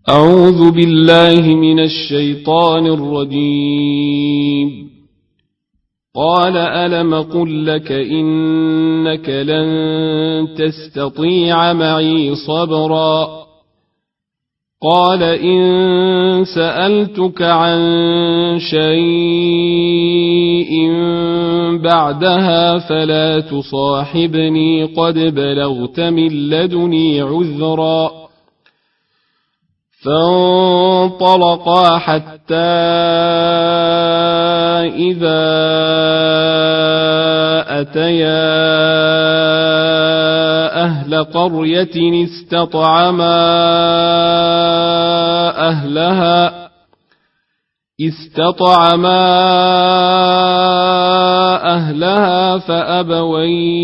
أعوذ بالله من الشيطان الرجيم. قال ألم قل لك إنك لن تستطيع معي صبرا قال إن سألتك عن شيء بعدها فلا تصاحبني قد بلغت من لدني عذرا فانطلقا حتى إذا أتيا أهل قرية استطعما أهلها فأبوا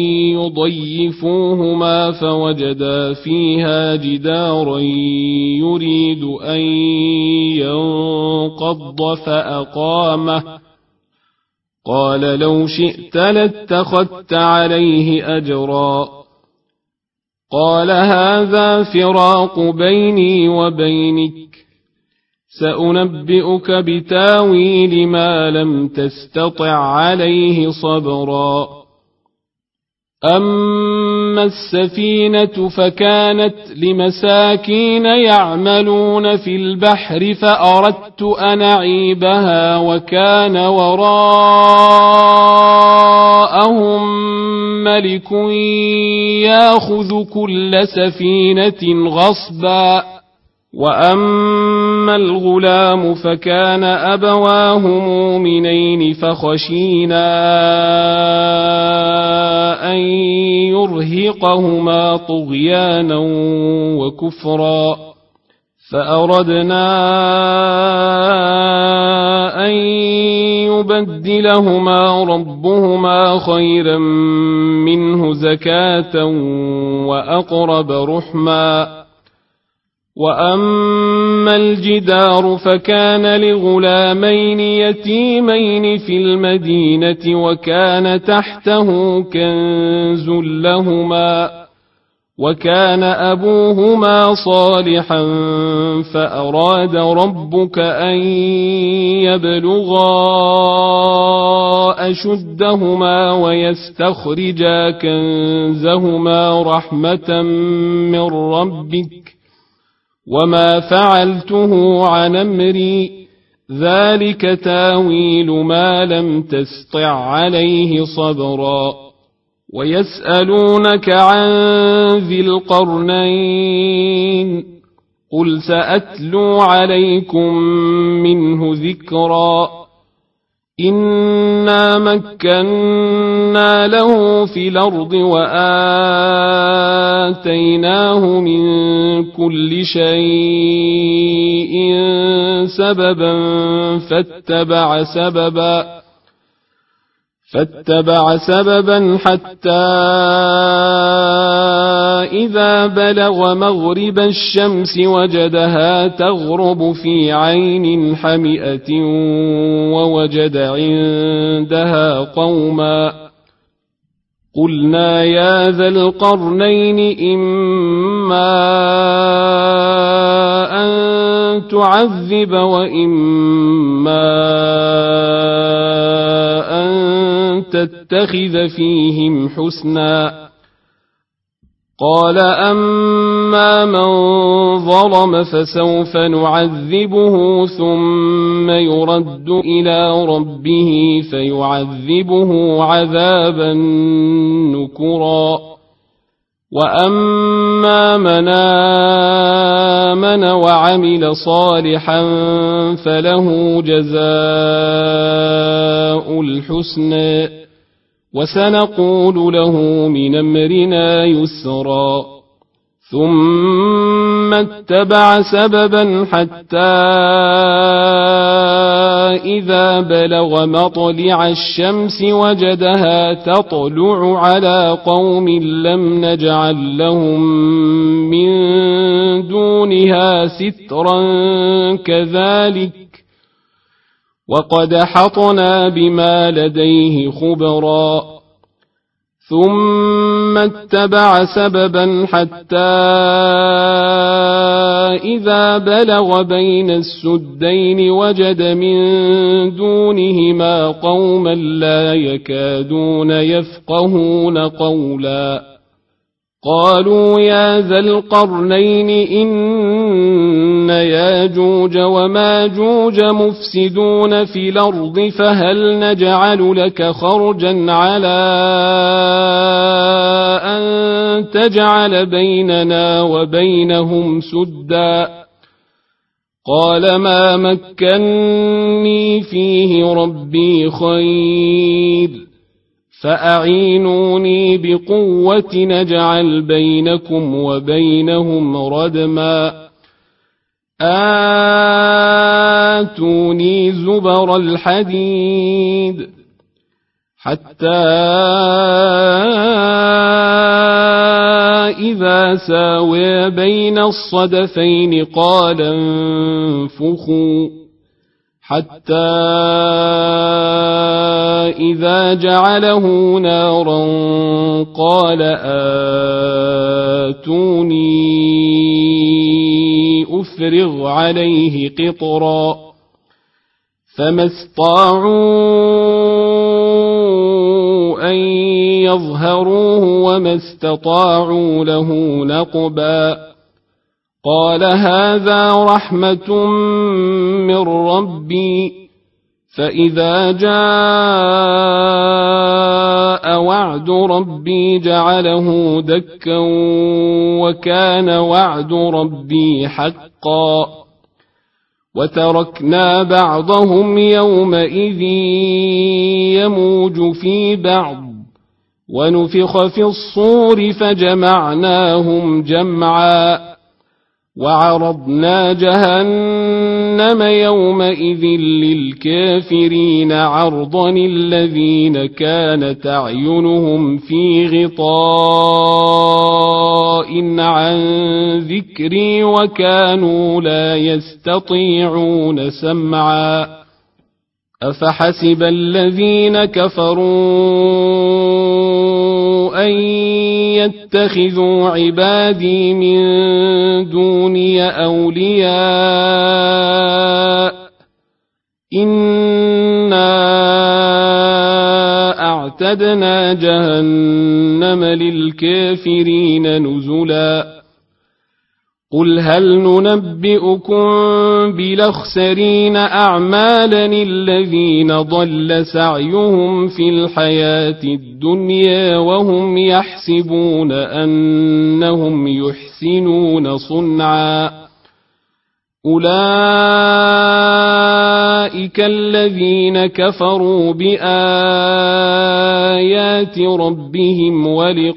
يضيفوهما فوجدا فيها جدارا يريد أن ينقض فأقامه قال لو شئت لاتخذت عليه أجرا قال هذا فراق بيني وبينك سأنبئك بتاويل ما لم تستطع عليه صبرا أما السفينة فكانت لمساكين يعملون في البحر فأردت أن أعيبها وكان وراءهم ملك يأخذ كل سفينة غصبا وأما الغلام فكان أبواه مؤمنين فخشينا أن يرهقهما طغيانا وكفرا فأردنا أن يبدلهما ربهما خيرا منه زكاة وأقرب رحما وأما الجدار فكان لغلامين يتيمين في المدينة وكان تحته كنز لهما وكان أبوهما صالحا فأراد ربك أن يبلغا أشدهما ويستخرجا كنزهما رحمة من ربك وما فعلته عن أمري ذلك تاويل ما لم تسطع عليه صبرا ويسألونك عن ذي القرنين قل سأتلو عليكم منه ذكرا إنا مكنا له في الأرض وآتيناه من كل شيء سببا فاتبع سببا حتى إذا بلغ مغرب الشمس وجدها تغرب في عين حمئة ووجد عندها قوما قلنا يا ذا القرنين إما أن تعذب وإما أن تتخذ فيهم حسنا قال أما من ظلم فسوف نعذبه ثم يرد إلى ربه فيعذبه عذابا نكرا وأما من آمن وعمل صالحا فله جزاء الحسنى وسنقول له من أمرنا يسرا ثم اتبع سببا حتى إذا بلغ مطلع الشمس وجدها تطلع على قوم لم نجعل لهم من دونها سترا كذلك وقد حطنا بما لديه خبرا ثم اتبع سببا حتى إذا بلغ بين السدين وجد من دونهما قوما لا يكادون يفقهون قولا قالوا يا ذا القرنين إن ياجوج وماجوج مفسدون في الأرض فهل نجعل لك خرجا على أن تجعل بيننا وبينهم سدا قال ما مكني فيه ربي خير فأعينوني بقوة نجعل بينكم وبينهم ردما آتوني زبر الحديد حتى إذا ساوى بين الصدفين قال انفخوا حتى إذا جعله نارا قال آتوني أفرغ عليه قطرا فما استطاعوا أن يظهروه وما استطاعوا له نقبا قال هذا رحمة من ربي فإذا جاء وعد ربي جعله دكا وكان وعد ربي حقا وتركنا بعضهم يومئذ يموج في بعض ونفخ في الصور فجمعناهم جمعا وعرضنا جهنم يومئذ للكافرين عرضا الذين كانت أعينهم في غطاء عن ذكري وكانوا لا يستطيعون سمعا أفحسب الذين كفروا أن يتخذوا عبادي من دوني أولياء إنا أعتدنا جهنم للكافرين نزلا قل هل ننبئكم بالأخسرين أعمالا الذين ضل سعيهم في الحياة الدنيا وهم يحسبون أنهم يحسنون صنعا أولئك الذين كفروا بآيات ربهم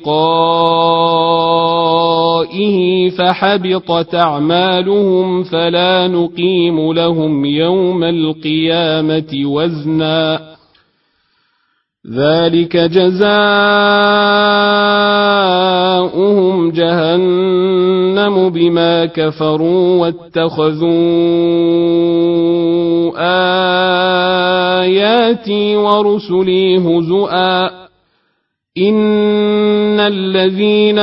ولقائه فحبطت أعمالهم فلا نقيم لهم يوم القيامة وزنا ذلك جزاؤهم جهنم بما كفروا واتخذوا آياتي ورسلي هزؤا إن الذين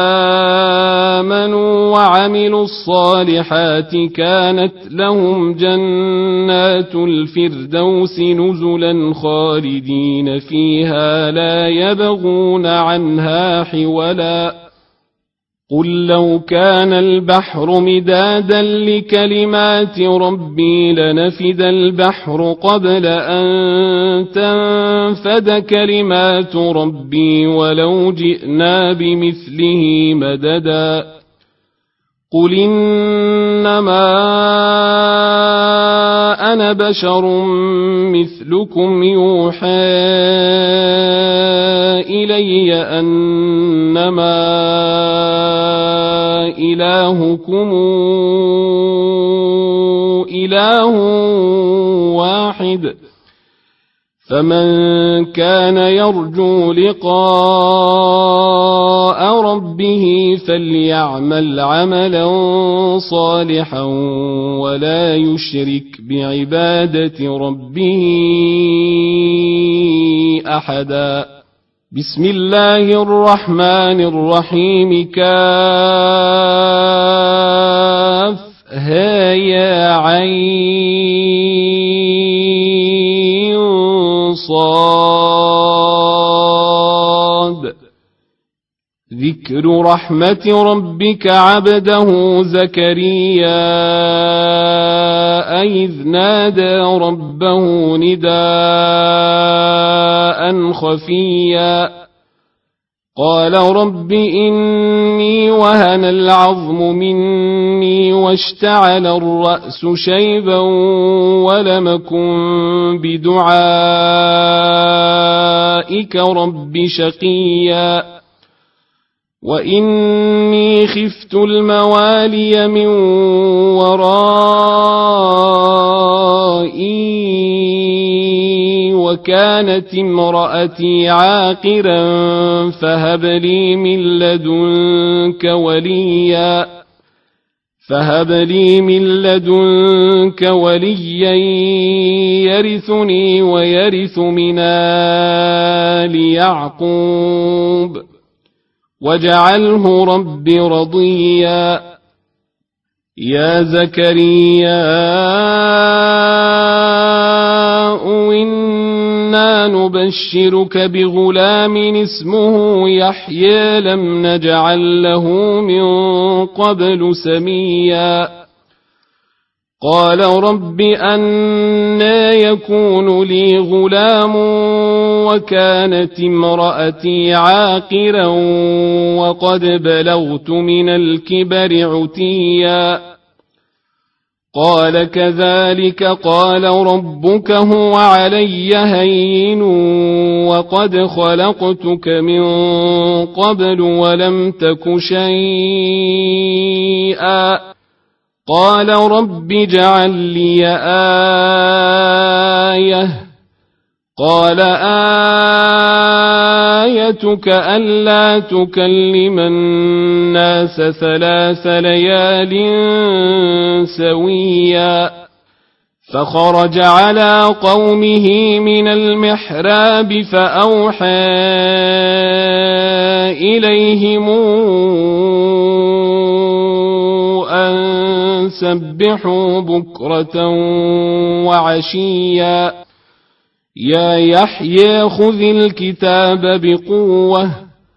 آمنوا وعملوا الصالحات كانت لهم جنات الفردوس نزلا خالدين فيها لا يبغون عنها حولا قل لو كان البحر مدادا لكلمات ربي لنفد البحر قبل أن تنفد كلمات ربي ولو جئنا بمثله مددا قل إنما أنا بشر مثلكم يوحى إلي أنما إلهكم إله واحد فمن كان يرجو لقاء ربه فليعمل عملا صالحا ولا يشرك بعبادة ربه أحدا بسم الله الرحمن الرحيم كافها يا عين صاد ذكر رحمة ربك عبده زكريا إذ نادى ربه نداء خفيا قال رب إني وهن العظم مني واشتعل الرأس شيبا ولم أكن بدعائك رب شقيا وإني خفت الموالي من ورائي وكانت امرأتي عاقرا فهب لي من لدنك وليا يرثني ويرث من آل يعقوب واجعله رب رضيا يا زكريا إنا نبشرك بغلام اسمه يحيى لم نجعل له من قبل سميا قال رب أنى يكون لي غلام وكانت امرأتي عاقرا وقد بلغت من الكبر عتيا قال كذلك قال ربك هو علي هين وقد خلقتك من قبل ولم تك شيئا قال رب اجعل لي آية قال آيتك ألا تكلم الناس 3 ليال سويا فخرج على قومه من المحراب فأوحى إليهم أن سبحوا بكرة وعشيا يا يحيى خذ الكتاب بقوة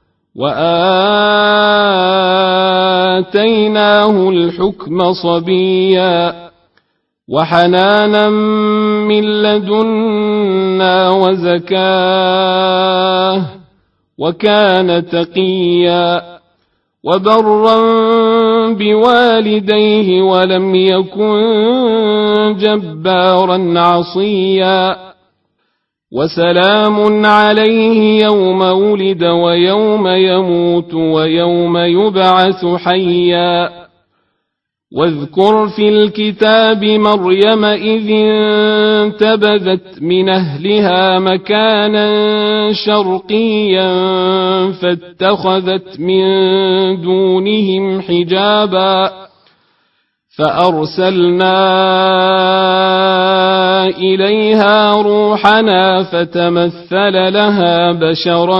وآتيناه الحكم صبيا وحنانا من لدنا وزكاه وكان تقيا وبرا بوالديه ولم يكن جبارا عصيا وسلام عليه يوم ولد ويوم يموت ويوم يبعث حيا واذكر في الكتاب مريم إذ انتبذت من أهلها مكانا شرقيا فاتخذت من دونهم حجابا فأرسلنا إليها روحنا فتمثل لها بشرا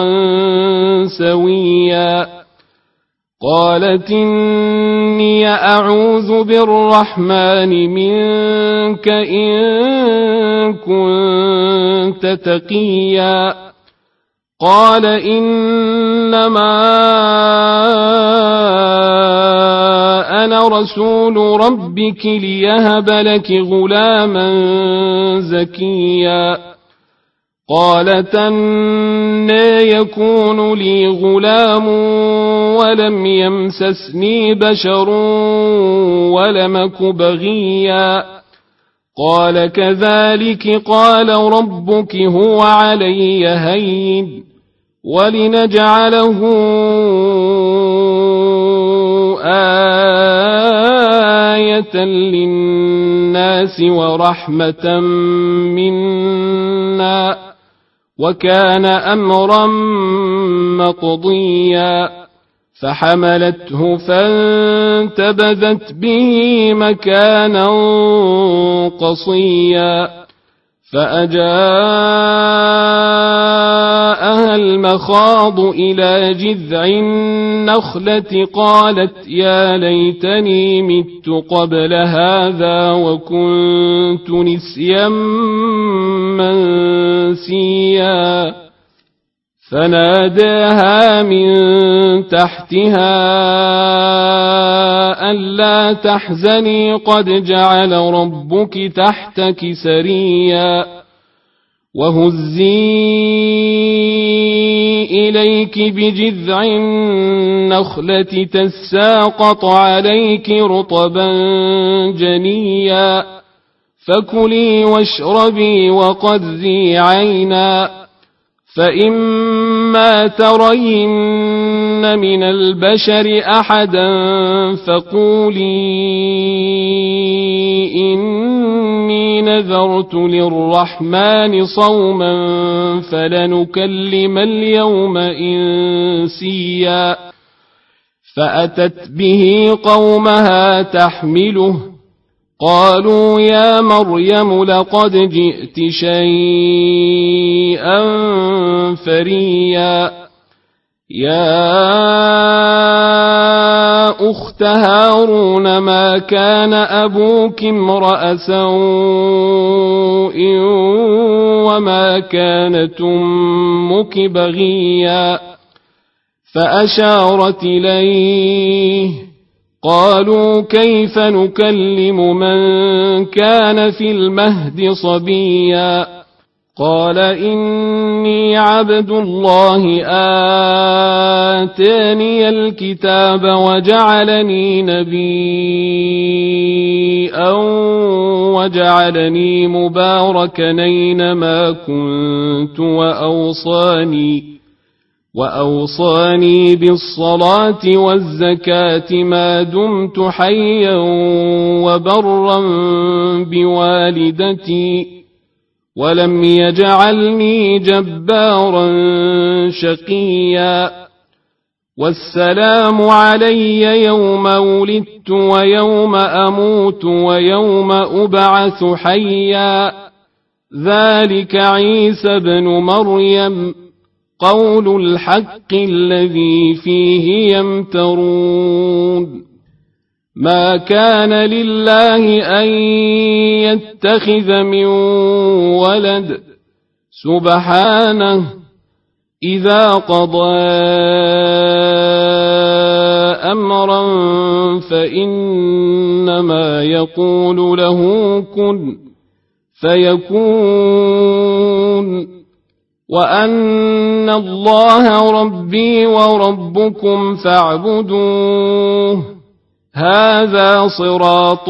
سويا قالت إني أعوذ بالرحمن منك إن كنت تقيا قال إنما أنا رسول ربك ليهب لك غلاما زكيا قالت أنى يكون لي غلام ولم يمسسني بشر ولم أك بغيا قال كذلك قال ربك هو علي هين ولنجعله آية للناس ورحمة منا وكان أمرا مقضيا فحملته فانتبذت به مكانا قصيا فأجاءها المخاض إلى جذع النخلة قالت يا ليتني مت قبل هذا وكنت نسيا منسيا فناداها من تحتها ألا تحزني قد جعل ربك تحتك سريا وهزي إليك بجذع النخلة تساقط عليك رطبا جنيا فكلي واشربي وقري عينا فإما ترين من البشر أحدا فقولي إني نذرت للرحمن صوما فلنكلم اليوم إنسيا فأتت به قومها تحمله قالوا يا مريم لقد جئت شيئا فريا يا أخت هارون ما كان أبوك امرأ سوء وما كانت أمك بغيا فأشارت إليه قالوا كيف نكلم من كان في المهد صبيا قال إني عبد الله آتاني الكتاب وجعلني نبيا وجعلني مباركا أينما كنت وأوصاني بالصلاة والزكاة ما دمت حيا وبرا بوالدتي ولم يجعلني جبارا شقيا والسلام علي يوم ولدت ويوم أموت ويوم أبعث حيا ذلك عيسى بن مريم قول الحق الذي فيه يمترون ما كان لله أن يتخذ من ولد سبحانه إذا قضى أمرا فإنما يقول له كن فيكون وأن الله ربي وربكم فاعبدوه هذا صراط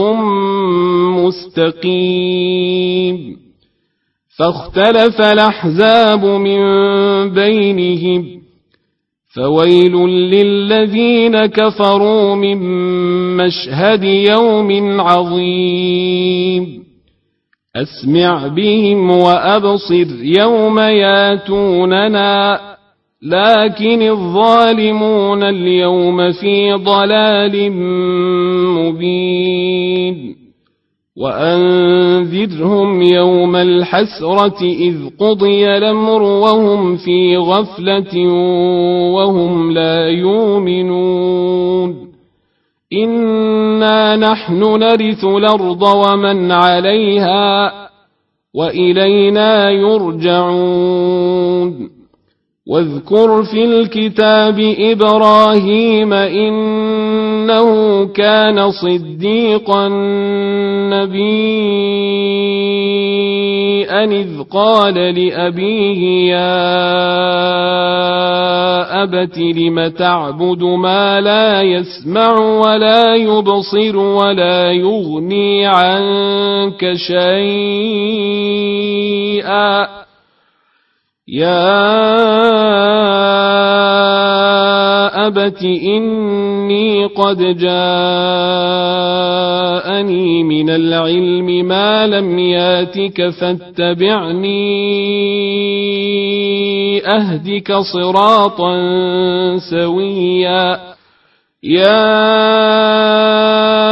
مستقيم فاختلف الأحزاب من بينهم فويل للذين كفروا من مشهد يوم عظيم أسمع بهم وأبصر يوم ياتوننا لكن الظالمون اليوم في ضلال مبين وأنذرهم يوم الحسرة إذ قضي الأمر وهم في غفلة وهم لا يؤمنون إنا نحن نرث الأرض ومن عليها وإلينا يرجعون واذكر في الكتاب إبراهيم إنه كان صديقا نبيا إذ قال لأبيه يا أبت لم تعبد ما لا يسمع ولا يبصر ولا يغني عنك شيئا يا أبت إني قد جاءني من العلم ما لم ياتك فاتبعني أهدك صراطا سويا يا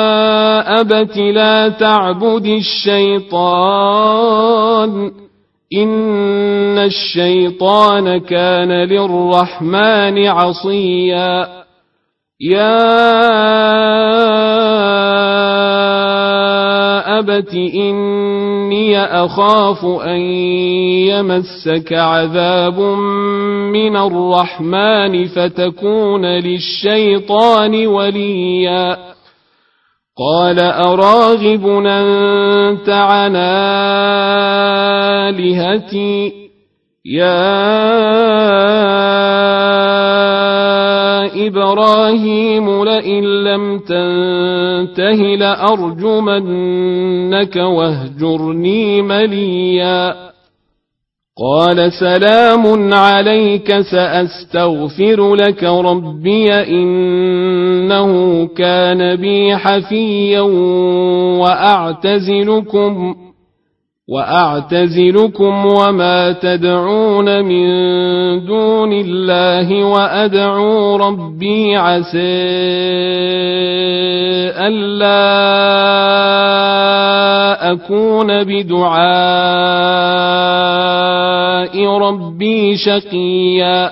أبت لا تعبد الشيطان إن الشيطان كان للرحمن عصيا يا أبت إني أخاف أن يمسك عذاب من الرحمن فتكون للشيطان وليا قال أراغب أنت عن آلهتي يا إبراهيم لئن لم تنته لأرجمنك واهجرني مليا قال سلام عليك سأستغفر لك ربي إنه كان بي حفيا وأعتزلكم وما تدعون من دون الله وأدعو ربي عسى ألا أكون بدعاء ربي شقيا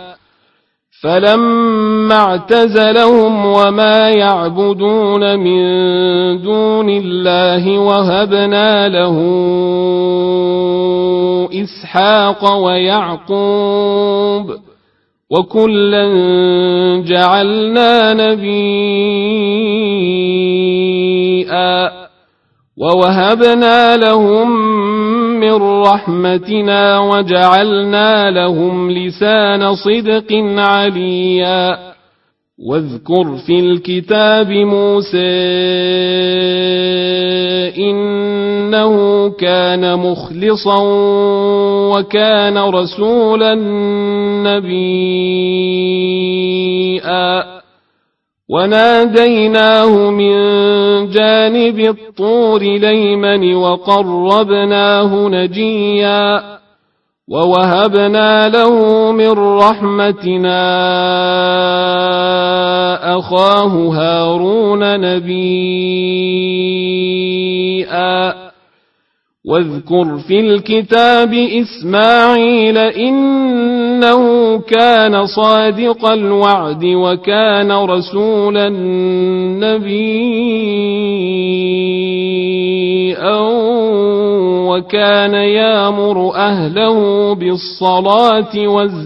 فلما اعتزلهم وما يعبدون من دون الله وهبنا له إسحاق ويعقوب وكلا جعلنا نبيا ووهبنا لهم من رحمتنا وجعلنا لهم لسان صدق عليا واذكر في الكتاب موسى إنه كان مخلصا وكان رسولا نبيا وناديناه من جانب الطور الأيمن وقربناه نجيا ووهبنا له من رحمتنا أخاه هارون نبيا واذكر في الكتاب إسماعيل إنه كان صادق الوعد وكان رسولا نبيا وكان يأمر أهله بالصلاة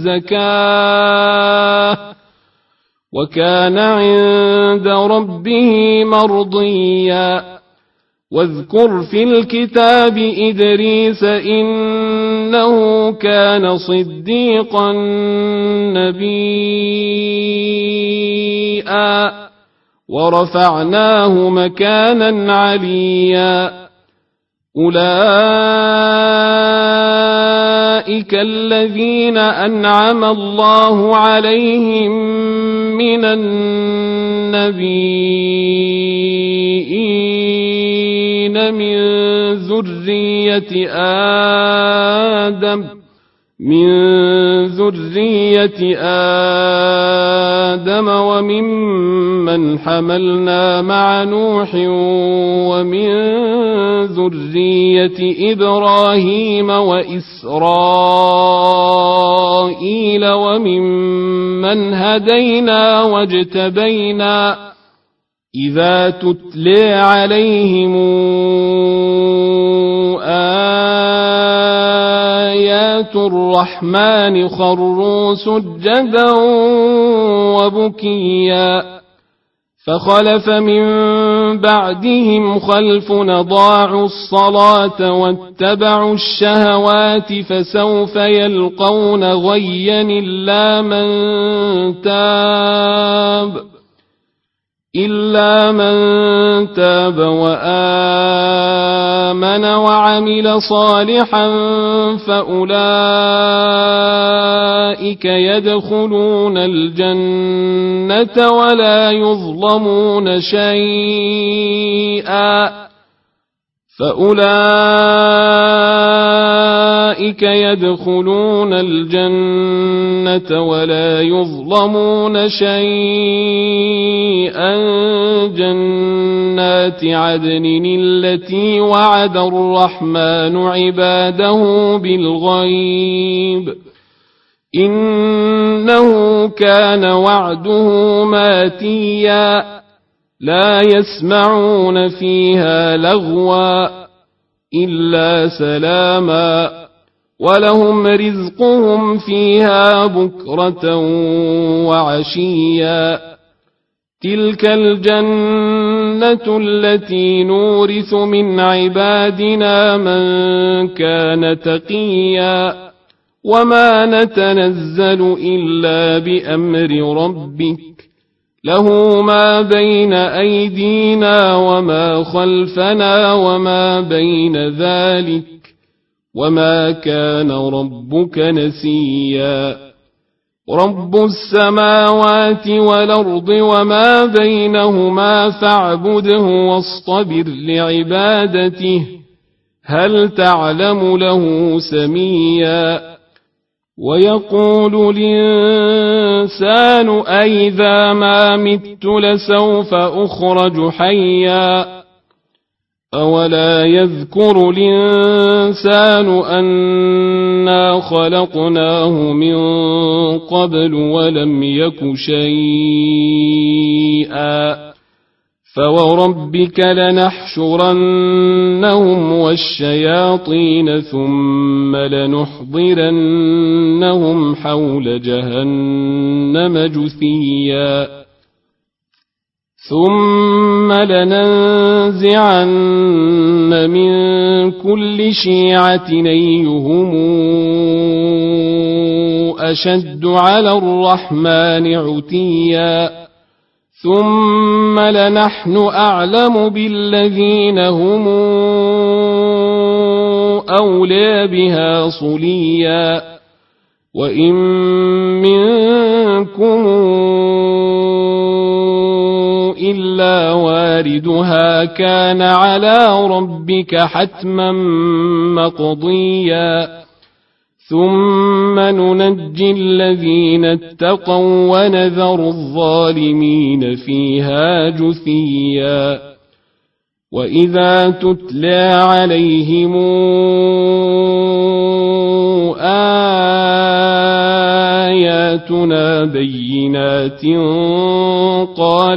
والزكاة وكان عند ربه مرضيا واذكر في الكتاب إدريس إنه كان صديقا نبيا ورفعناه مكانا عليا أولئك الذين أنعم الله عليهم من النبيين من ذرية آدم وممن حملنا مع نوح ومن ذرية إبراهيم وإسرائيل وممن هدينا واجتبينا إذا تتلى عليهم آيات الرحمن خروا سجدا وبكيا فخلف من بعدهم خلف أضاعوا الصلاة واتبعوا الشهوات فسوف يلقون غيا إلا من تاب وآمن وعمل صالحا فأولئك يدخلون الجنة ولا يظلمون شيئا أولئك يدخلون الجنة ولا يظلمون شيئا جنات عدن التي وعد الرحمن عباده بالغيب إنه كان وعده ماتيا لا يسمعون فيها لغوا إلا سلاما ولهم رزقهم فيها بكرة وعشيا تلك الجنة التي نورث من عبادنا من كان تقيا وما نتنزل إلا بأمر ربك له ما بين أيدينا وما خلفنا وما بين ذلك وما كان ربك نسيا رب السماوات والأرض وما بينهما فاعبده واصطبر لعبادته هل تعلم له سميا ويقول الإنسان أئذا ما مت لسوف أخرج حيا أولا يذكر الإنسان أنا خلقناه من قبل ولم يك شيئا فوربك لنحشرنهم والشياطين ثم لنحضرنهم حول جهنم جثيا ثم لننزعن من كل شيعة أيهم أشد على الرحمن عتيا ثم لنحن أعلم بالذين هم أولى بها صليا وإن منكم إلا واردها كان على ربك حتما مقضيا ثم ننجي الذين اتقوا ونذر الظالمين فيها جثيا وإذا تتلى عليهم آياتنا بينات قال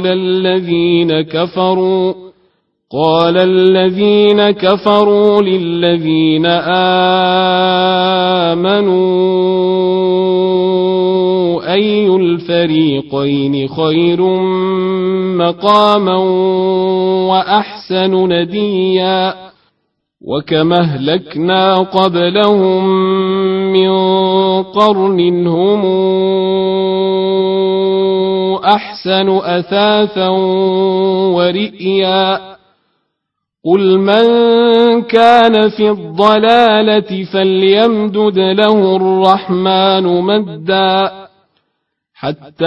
الذين كفروا للذين آمنوا أي الفريقين خير مقاما وأحسن نديا وكما أهلكنا قبلهم من قرن هم أحسن أثاثا ورئيا قل من كان في الضلالة فليمدد له الرحمن مدا حتى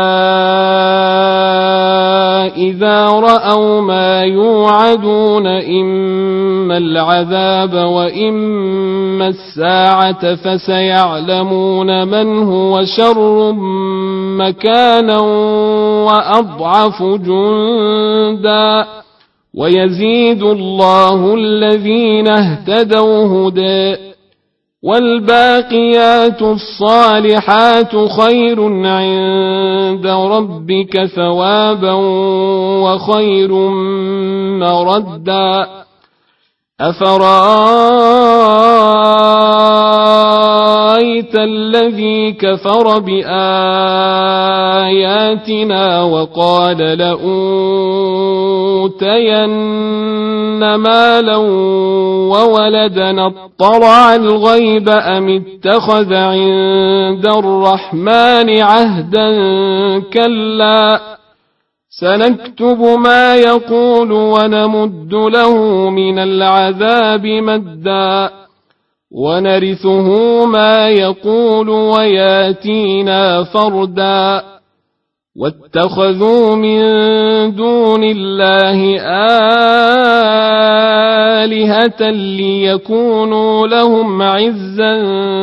إذا رأوا ما يوعدون إما العذاب وإما الساعة فسيعلمون من هو شر مكانا وأضعف جندا ويزيد الله الذين اهتدوا هدى والباقيات الصالحات خير عند ربك ثوابا وخير مردا أفرأيت الذي كفر بآياتنا وقال لأوتين مالا وولدا اطلع الغيب أم اتخذ عند الرحمن عهدا كلا سنكتب ما يقول ونمد له من العذاب مدا ونرثه ما يقول وياتينا فردا واتخذوا من دون الله آلهة ليكونوا لهم عزا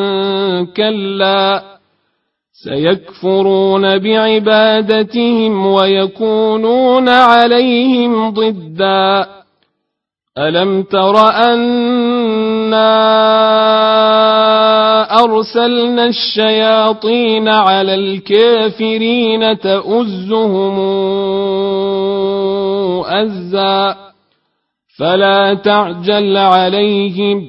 كلا سيكفرون بعبادتهم ويكونون عليهم ضدا ألم تر أنا أرسلنا الشياطين على الكافرين تؤزهم أزا فلا تعجل عليهم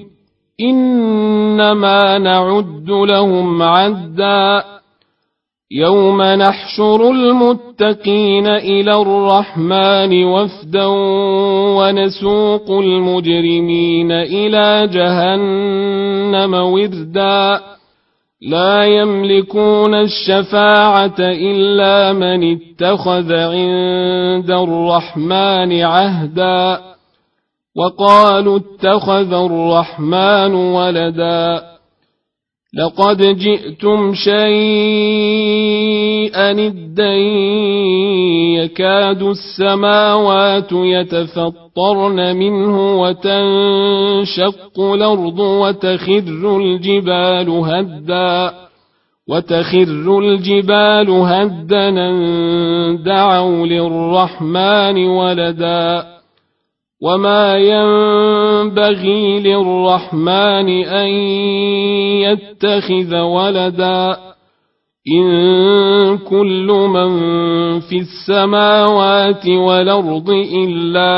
إنما نعد لهم عدا يوم نحشر المتقين إلى الرحمن وفدا ونسوق المجرمين إلى جهنم وردا لا يملكون الشفاعة إلا من اتخذ عند الرحمن عهدا وقالوا اتخذ الرحمن ولدا لقد جئتم شيئا إدا يكاد السماوات يتفطرن منه وتنشق الأرض وتخر الجبال هدا دعوا للرحمن ولدا وما ينبغي للرحمن أن يتخذ ولدا إن كل من في السماوات والأرض إلا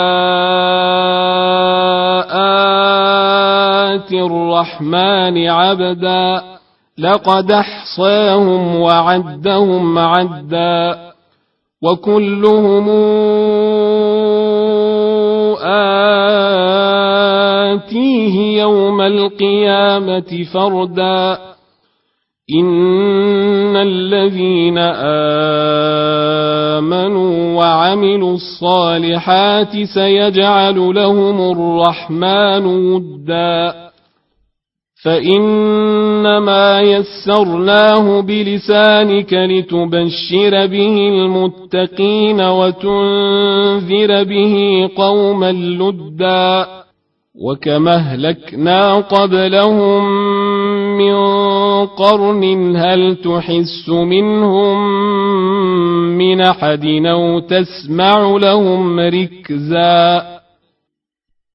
آتي الرحمن عبدا لقد أحصاهم وعدهم عدا وكلهم آتيه يوم القيامة فردا إن الذين آمنوا وعملوا الصالحات سيجعل لهم الرحمن ودا فإنما يسرناه بلسانك لتبشر به المتقين وتنذر به قوما لدا وكما أهلكنا قبلهم من قرن هل تحس منهم من أحد أو تسمع لهم ركزا